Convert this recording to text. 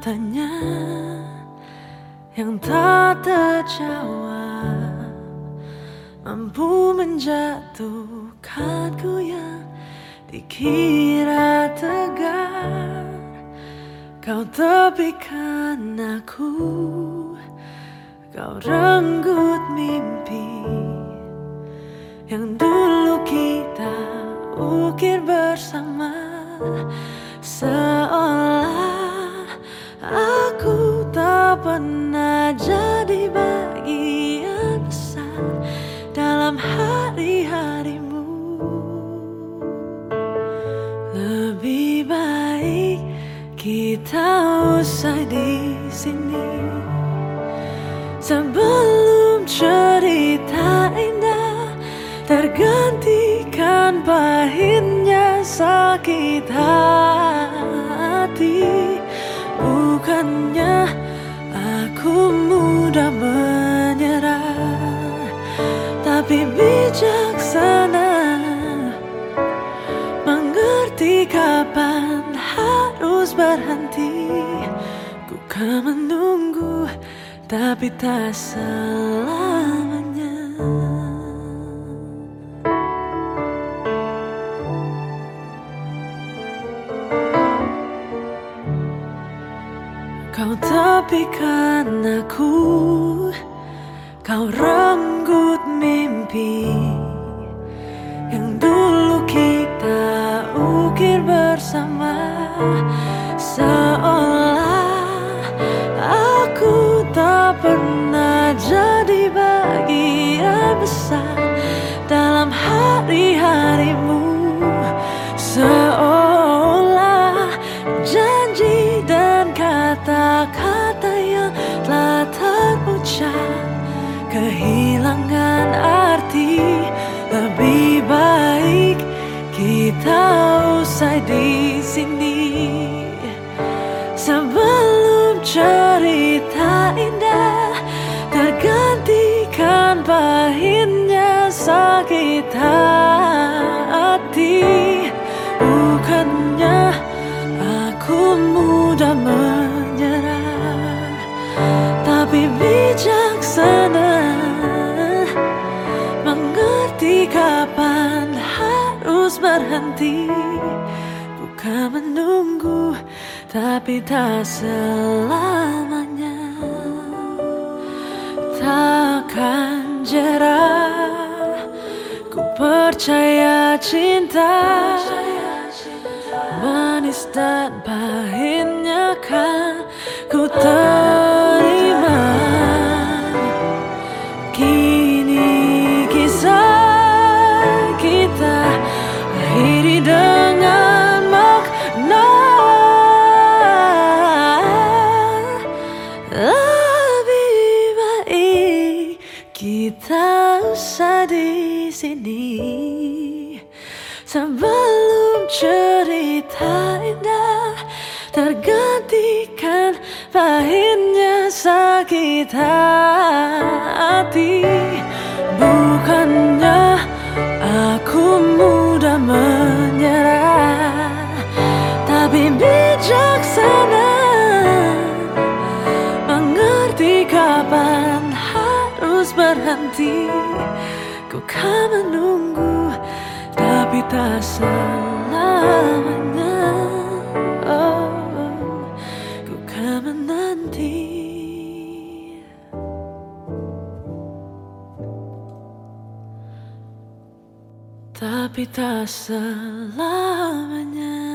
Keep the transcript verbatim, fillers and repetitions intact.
tanya yang tak terjawab mampu menjatuhkanku yang dikira tegar. Kau tepikan aku, kau renggut mimpi yang dulu kita ukir bersama. Seolah aku tak pernah jadi bagian besar dalam hari-harimu. Lebih baik kita usai di sini sebelum cerita indah tergantikan pahitnya sakit hati. Bukannya aku mudah menyerah, tapi bijaksana mengerti kapan harus berhenti. Ku kan menunggu tapi tak selamanya. Kau tepikan aku, kau renggut mimpi yang dulu kita ukir bersama. Seolah aku tak pernah jadi bagian besar dalam hari-harimu. Seolah janji dan kata-kata yang telah terucap kehilangan arti. Lebih baik kita usai di sini sebelum cerita indah tergantikan pahitnya sakit hati. Bukannya aku mudah menyerah, tapi bijaksana mengerti kapan harus berhenti. Bukan menunggu tapi tak selamanya. Takkan jerah, ku percaya cinta manis dan pahitnya kan ku terima. Kini kisah kita akhiri dengan makna. Lebih baik kita usai di sini sebelum cerita indah tergantikan pahitnya sakit hati. Bukannya aku mudah menyerah, tapi bijaksana mengerti kapan harus berhenti. Ku kan menunggu tapi tak selamanya. Oh, ku kan menanti tapi tak selamanya.